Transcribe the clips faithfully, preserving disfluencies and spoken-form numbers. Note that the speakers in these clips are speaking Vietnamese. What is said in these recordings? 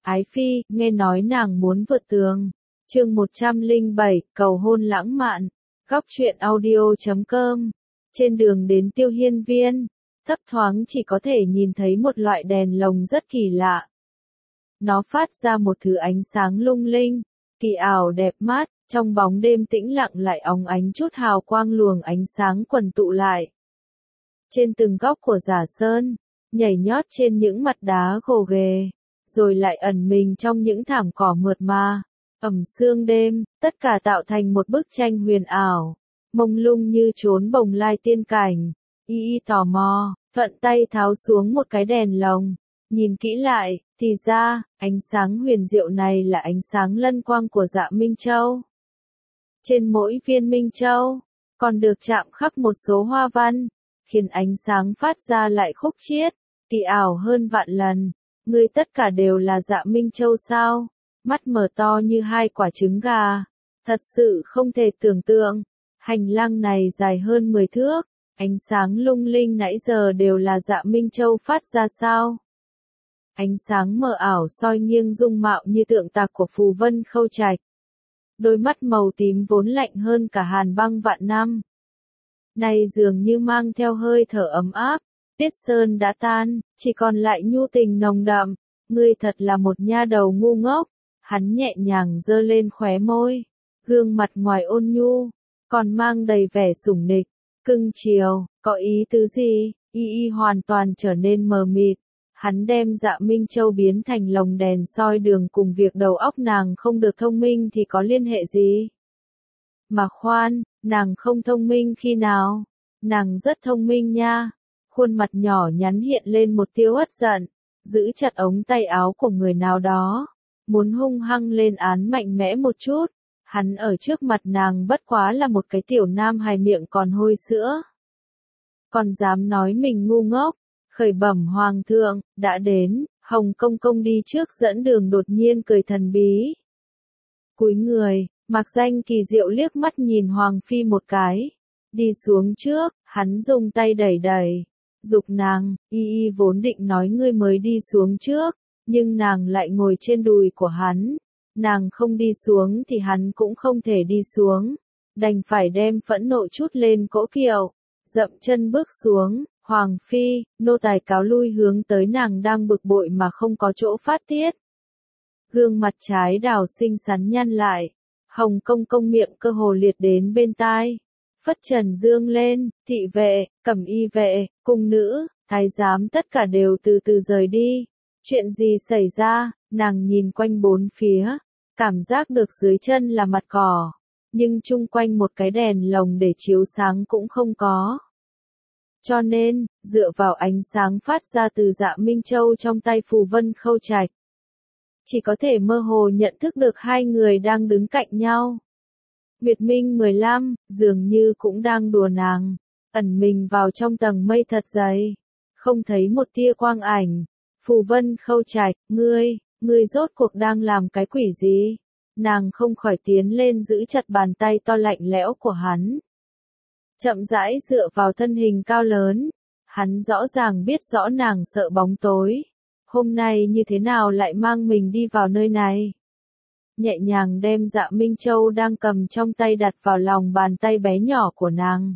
Ái Phi, nghe nói nàng muốn vượt tường. Chương một trăm lẻ bảy, cầu hôn lãng mạn. Góc truyện audio chấm com. Trên đường đến Tiêu Hiên Viên, thấp thoáng chỉ có thể nhìn thấy một loại đèn lồng rất kỳ lạ. Nó phát ra một thứ ánh sáng lung linh, kỳ ảo đẹp mắt, trong bóng đêm tĩnh lặng lại óng ánh chút hào quang luồng ánh sáng quần tụ lại. Trên từng góc của Giả Sơn, nhảy nhót trên những mặt đá gồ ghề, rồi lại ẩn mình trong những thảm cỏ mượt mà, ẩm sương đêm, tất cả tạo thành một bức tranh huyền ảo, mông lung như chốn bồng lai tiên cảnh. Y y tò mò, thuận tay tháo xuống một cái đèn lồng, nhìn kỹ lại, thì ra, ánh sáng huyền diệu này là ánh sáng lân quang của Dạ Minh Châu. Trên mỗi viên Minh Châu, còn được chạm khắc một số hoa văn, khiến ánh sáng phát ra lại khúc chiết, kỳ ảo hơn vạn lần. Ngươi tất cả đều là Dạ Minh Châu sao? Mắt mở to như hai quả trứng gà. Thật sự không thể tưởng tượng. Hành lang này dài hơn mười thước, ánh sáng lung linh nãy giờ đều là Dạ Minh Châu phát ra sao? Ánh sáng mờ ảo soi nghiêng dung mạo như tượng tạc của Phù Vân Khâu Trạch. Đôi mắt màu tím vốn lạnh hơn cả hàn băng vạn năm, này dường như mang theo hơi thở ấm áp. Tuyết sơn đã tan, chỉ còn lại nhu tình nồng đậm. Ngươi thật là một nha đầu ngu ngốc. Hắn nhẹ nhàng giơ lên khóe môi, gương mặt ngoài ôn nhu, còn mang đầy vẻ sủng nịch, cưng chiều. Có ý tứ gì? Y y hoàn toàn trở nên mờ mịt. Hắn đem Dạ Minh Châu biến thành lồng đèn soi đường cùng việc đầu óc nàng không được thông minh thì có liên hệ gì? Mà khoan, nàng không thông minh khi nào? Nàng rất thông minh nha. Khuôn mặt nhỏ nhắn hiện lên một tia uất giận, giữ chặt ống tay áo của người nào đó, muốn hung hăng lên án mạnh mẽ một chút. Hắn ở trước mặt nàng bất quá là một cái tiểu nam hài miệng còn hôi sữa, còn dám nói mình ngu ngốc. Khởi bẩm hoàng thượng, đã đến. Hồng Công Công đi trước dẫn đường đột nhiên cười thần bí. Cúi người, Mạc Danh kỳ diệu liếc mắt nhìn Hoàng Phi một cái. Đi xuống trước, hắn dùng tay đẩy đẩy, giục nàng. Y y vốn định nói ngươi mới đi xuống trước, nhưng nàng lại ngồi trên đùi của hắn. Nàng không đi xuống thì hắn cũng không thể đi xuống, đành phải đem phẫn nộ chút lên cỗ kiệu, dậm chân bước xuống. Hoàng Phi, nô tài cáo lui hướng tới nàng đang bực bội mà không có chỗ phát tiết. Gương mặt trái đào xinh xắn nhăn lại, Hồng Công Công miệng cơ hồ liệt đến bên tai. Phất trần dương lên, thị vệ, cẩm y vệ, cung nữ, thái giám tất cả đều từ từ rời đi. Chuyện gì xảy ra? Nàng nhìn quanh bốn phía, cảm giác được dưới chân là mặt cỏ, nhưng chung quanh một cái đèn lồng để chiếu sáng cũng không có. Cho nên, dựa vào ánh sáng phát ra từ Dạ Minh Châu trong tay Phù Vân Khâu Trạch, chỉ có thể mơ hồ nhận thức được hai người đang đứng cạnh nhau. Nguyệt Minh mười lăm, dường như cũng đang đùa nàng, ẩn mình vào trong tầng mây thật dày, không thấy một tia quang ảnh. Phù Vân Khâu Trạch, ngươi, ngươi rốt cuộc đang làm cái quỷ gì? Nàng không khỏi tiến lên giữ chặt bàn tay to lạnh lẽo của hắn. Chậm rãi dựa vào thân hình cao lớn, hắn rõ ràng biết rõ nàng sợ bóng tối. Hôm nay như thế nào lại mang mình đi vào nơi này? Nhẹ nhàng đem Dạ Minh Châu đang cầm trong tay đặt vào lòng bàn tay bé nhỏ của nàng.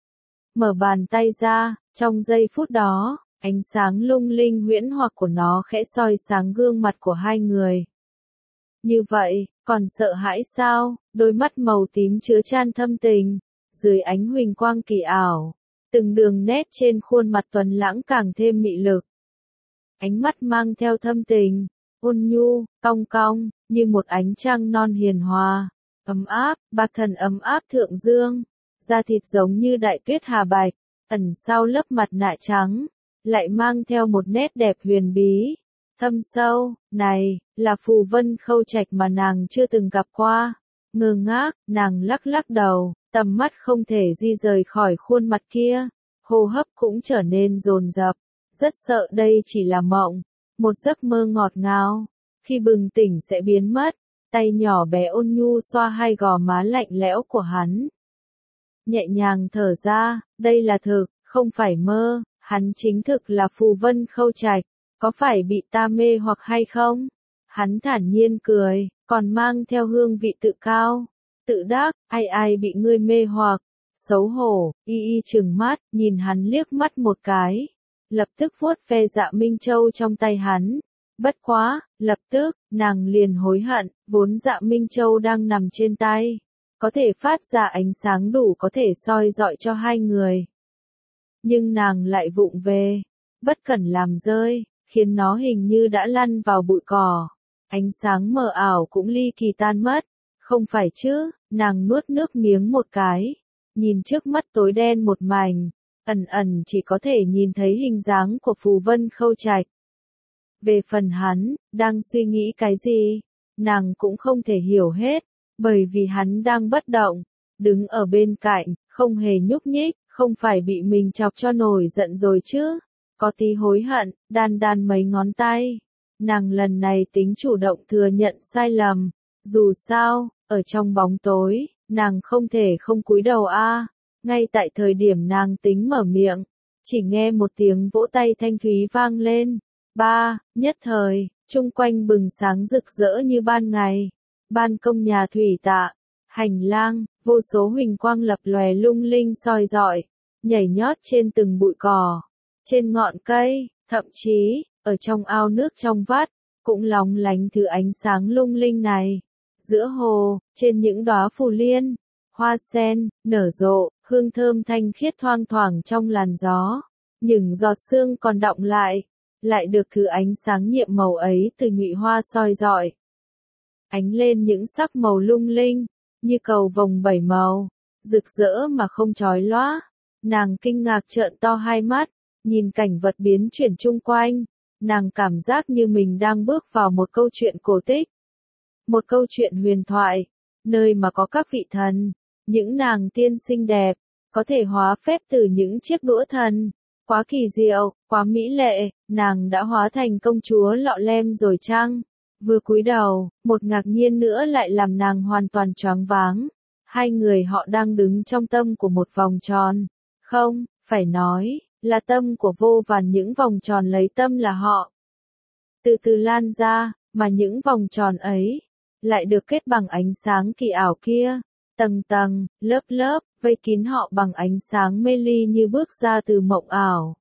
Mở bàn tay ra, trong giây phút đó, ánh sáng lung linh huyễn hoặc của nó khẽ soi sáng gương mặt của hai người. Như vậy, còn sợ hãi sao? Đôi mắt màu tím chứa chan thâm tình, dưới ánh huỳnh quang kỳ ảo, từng đường nét trên khuôn mặt tuấn lãng càng thêm mị lực. Ánh mắt mang theo thâm tình, ôn nhu, cong cong, như một ánh trăng non hiền hòa, ấm áp. Bạc thần ấm áp thượng dương, da thịt giống như đại tuyết hà bạch, ẩn sau lớp mặt nạ trắng, lại mang theo một nét đẹp huyền bí, thâm sâu. Này, là Phù Vân Khâu Trạch mà nàng chưa từng gặp qua. Ngơ ngác, nàng lắc lắc đầu, tầm mắt không thể di rời khỏi khuôn mặt kia, hô hấp cũng trở nên dồn dập, rất sợ đây chỉ là mộng, một giấc mơ ngọt ngào, khi bừng tỉnh sẽ biến mất. Tay nhỏ bé ôn nhu xoa hai gò má lạnh lẽo của hắn, nhẹ nhàng thở ra. Đây là thực, không phải mơ. Hắn chính thực là Phù Vân Khâu Trạch, có phải bị ta mê hoặc hay không? Hắn thản nhiên cười, còn mang theo hương vị tự cao, tự đắc, ai ai bị ngươi mê hoặc, xấu hổ, y y trừng mắt, nhìn hắn liếc mắt một cái, lập tức vuốt ve Dạ Minh Châu trong tay hắn. Bất quá, lập tức, nàng liền hối hận, vốn Dạ Minh Châu đang nằm trên tay, có thể phát ra ánh sáng đủ có thể soi dọi cho hai người. Nhưng nàng lại vụng về, bất cẩn làm rơi, khiến nó hình như đã lăn vào bụi cỏ. Ánh sáng mờ ảo cũng ly kỳ tan mất. Không phải chứ, nàng nuốt nước miếng một cái, nhìn trước mắt tối đen một mảnh, ẩn ẩn chỉ có thể nhìn thấy hình dáng của Phù Vân Khâu Trạch. Về phần hắn, đang suy nghĩ cái gì, nàng cũng không thể hiểu hết, bởi vì hắn đang bất động, đứng ở bên cạnh, không hề nhúc nhích, không phải bị mình chọc cho nổi giận rồi chứ, có tí hối hận, đan đan mấy ngón tay. Nàng lần này tính chủ động thừa nhận sai lầm, dù sao, ở trong bóng tối, nàng không thể không cúi đầu a. Ngay tại thời điểm nàng tính mở miệng, chỉ nghe một tiếng vỗ tay thanh thúy vang lên. Ba, nhất thời, chung quanh bừng sáng rực rỡ như ban ngày. Ban công nhà thủy tạ, hành lang, vô số huỳnh quang lập lòe lung linh soi rọi, nhảy nhót trên từng bụi cỏ, trên ngọn cây, thậm chí, ở trong ao nước trong vắt, cũng lóng lánh thứ ánh sáng lung linh này. Giữa hồ, trên những đóa phù liên, hoa sen, nở rộ, hương thơm thanh khiết thoang thoảng trong làn gió. Những giọt sương còn đọng lại, lại được thứ ánh sáng nhiệm màu ấy từ nhụy hoa soi rọi. Ánh lên những sắc màu lung linh, như cầu vồng bảy màu, rực rỡ mà không chói lóa. Nàng kinh ngạc trợn to hai mắt, nhìn cảnh vật biến chuyển chung quanh, nàng cảm giác như mình đang bước vào một câu chuyện cổ tích. Một câu chuyện huyền thoại, nơi mà có các vị thần, những nàng tiên xinh đẹp, có thể hóa phép từ những chiếc đũa thần. Quá kỳ diệu, quá mỹ lệ, nàng đã hóa thành công chúa lọ lem rồi chăng? Vừa cúi đầu, một ngạc nhiên nữa lại làm nàng hoàn toàn choáng váng. Hai người họ đang đứng trong tâm của một vòng tròn. Không, phải nói, là tâm của vô vàn những vòng tròn lấy tâm là họ. Từ từ lan ra, mà những vòng tròn ấy, lại được kết bằng ánh sáng kỳ ảo kia. Tầng tầng, lớp lớp, vây kín họ bằng ánh sáng mê ly như bước ra từ mộng ảo.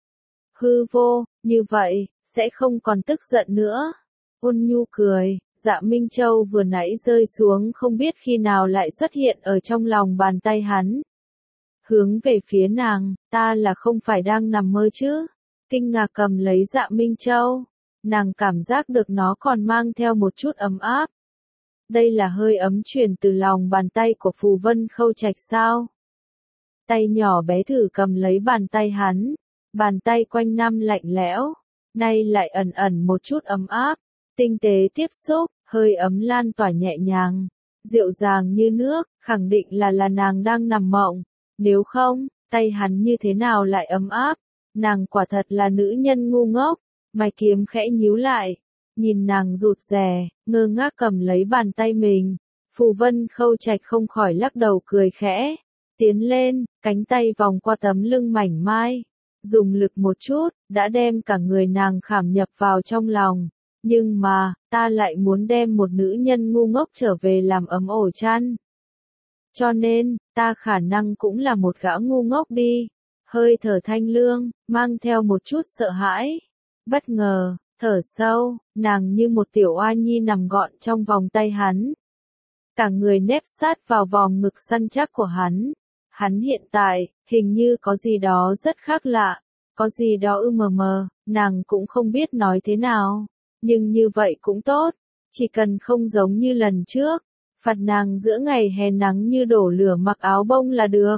Hư vô, như vậy, sẽ không còn tức giận nữa. Ôn nhu cười, Dạ Minh Châu vừa nãy rơi xuống không biết khi nào lại xuất hiện ở trong lòng bàn tay hắn. Hướng về phía nàng, ta là không phải đang nằm mơ chứ? Kinh ngạc cầm lấy Dạ Minh Châu. Nàng cảm giác được nó còn mang theo một chút ấm áp. Đây là hơi ấm truyền từ lòng bàn tay của Phù Vân Khâu Trạch sao? Tay nhỏ bé thử cầm lấy bàn tay hắn. Bàn tay quanh năm lạnh lẽo, nay lại ẩn ẩn một chút ấm áp. Tinh tế tiếp xúc, hơi ấm lan tỏa nhẹ nhàng, dịu dàng như nước, khẳng định là là nàng đang nằm mộng. Nếu không, tay hắn như thế nào lại ấm áp? Nàng quả thật là nữ nhân ngu ngốc. Mày kiếm khẽ nhíu lại, nhìn nàng rụt rè, ngơ ngác cầm lấy bàn tay mình. Phù Vân Khâu Trạch không khỏi lắc đầu cười khẽ, tiến lên, cánh tay vòng qua tấm lưng mảnh mai, dùng lực một chút, đã đem cả người nàng khảm nhập vào trong lòng. Nhưng mà, ta lại muốn đem một nữ nhân ngu ngốc trở về làm ấm ổ chăn. Cho nên, ta khả năng cũng là một gã ngu ngốc đi. Hơi thở thanh lương, mang theo một chút sợ hãi. Bất ngờ, thở sâu, nàng như một tiểu oa nhi nằm gọn trong vòng tay hắn. Cả người nép sát vào vòng ngực săn chắc của hắn. Hắn hiện tại, hình như có gì đó rất khác lạ, có gì đó ư mờ mờ, nàng cũng không biết nói thế nào. Nhưng như vậy cũng tốt, chỉ cần không giống như lần trước, phạt nàng giữa ngày hè nắng như đổ lửa mặc áo bông là được.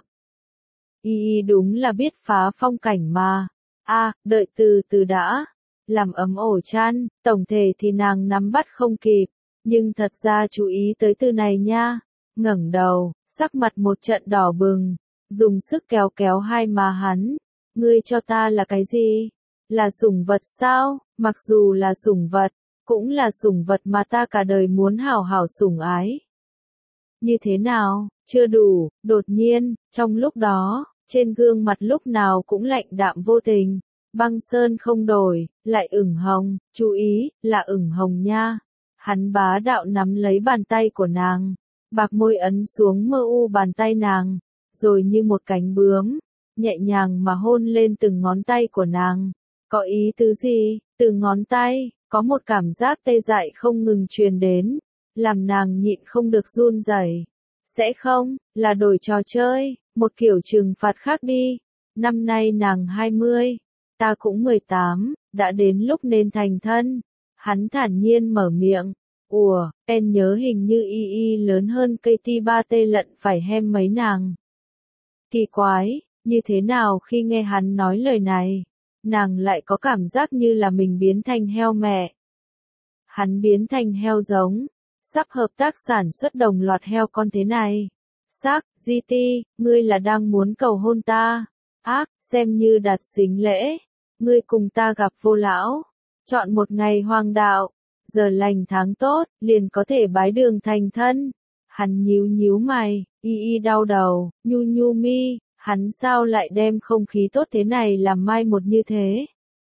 Y đúng là biết phá phong cảnh mà. A, à, đợi từ từ đã. Làm ấm ổ chăn, tổng thể thì nàng nắm bắt không kịp, nhưng thật ra chú ý tới từ này nha. Ngẩng đầu, sắc mặt một trận đỏ bừng, dùng sức kéo kéo hai má hắn. Ngươi cho ta là cái gì? Là sủng vật sao? Mặc dù là sủng vật, cũng là sủng vật mà ta cả đời muốn hảo hảo sủng ái. Như thế nào? Chưa đủ, đột nhiên, trong lúc đó, trên gương mặt lúc nào cũng lạnh đạm vô tình, Băng sơn không đổi, lại ửng hồng, chú ý, là ửng hồng nha. Hắn bá đạo nắm lấy bàn tay của nàng, bạc môi ấn xuống mơ u bàn tay nàng, rồi như một cánh bướm, nhẹ nhàng mà hôn lên từng ngón tay của nàng. Có ý tứ gì? Từ ngón tay, có một cảm giác tê dại không ngừng truyền đến, làm nàng nhịn không được run rẩy. Sẽ không, là đổi trò chơi, một kiểu trừng phạt khác đi. Năm nay nàng hai mươi, ta cũng mười tám, đã đến lúc nên thành thân. Hắn thản nhiên mở miệng. Ủa, en nhớ hình như y y lớn hơn cây ti ba tê lận phải hem mấy nàng. Kỳ quái, như thế nào khi nghe hắn nói lời này, nàng lại có cảm giác như là mình biến thành heo mẹ. Hắn biến thành heo giống, sắp hợp tác sản xuất đồng loạt heo con thế này. Xác, giê tê, ngươi là đang muốn cầu hôn ta. Ác, xem như đặt xính lễ. Ngươi cùng ta gặp vô lão. Chọn một ngày hoàng đạo. Giờ lành tháng tốt, liền có thể bái đường thành thân. Hắn nhíu nhíu mày, y y đau đầu, nhu nhu mi, hắn sao lại đem không khí tốt thế này làm mai một như thế.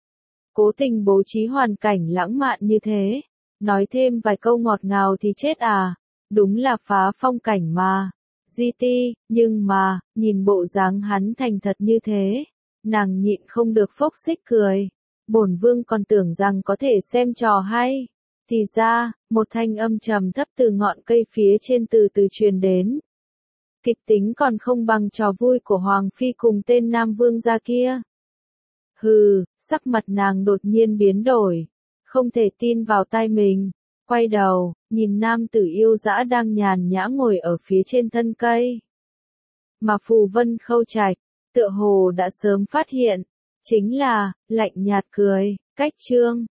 Cố tình bố trí hoàn cảnh lãng mạn như thế. Nói thêm vài câu ngọt ngào thì chết à, đúng là phá phong cảnh mà. giê tê, nhưng mà, nhìn bộ dáng hắn thành thật như thế, nàng nhịn không được phốc xích cười. Bổn vương còn tưởng rằng có thể xem trò hay. Thì ra, một thanh âm trầm thấp từ ngọn cây phía trên từ từ truyền đến. Kịch tính còn không bằng trò vui của Hoàng Phi cùng tên Nam Vương gia kia. Hừ, sắc mặt nàng đột nhiên biến đổi. Không thể tin vào tai mình. Quay đầu, nhìn nam tử yêu dã đang nhàn nhã ngồi ở phía trên thân cây. Mà Phù Vân Khâu Trạch, tựa hồ đã sớm phát hiện. Chính là, lạnh nhạt cười, cách chương.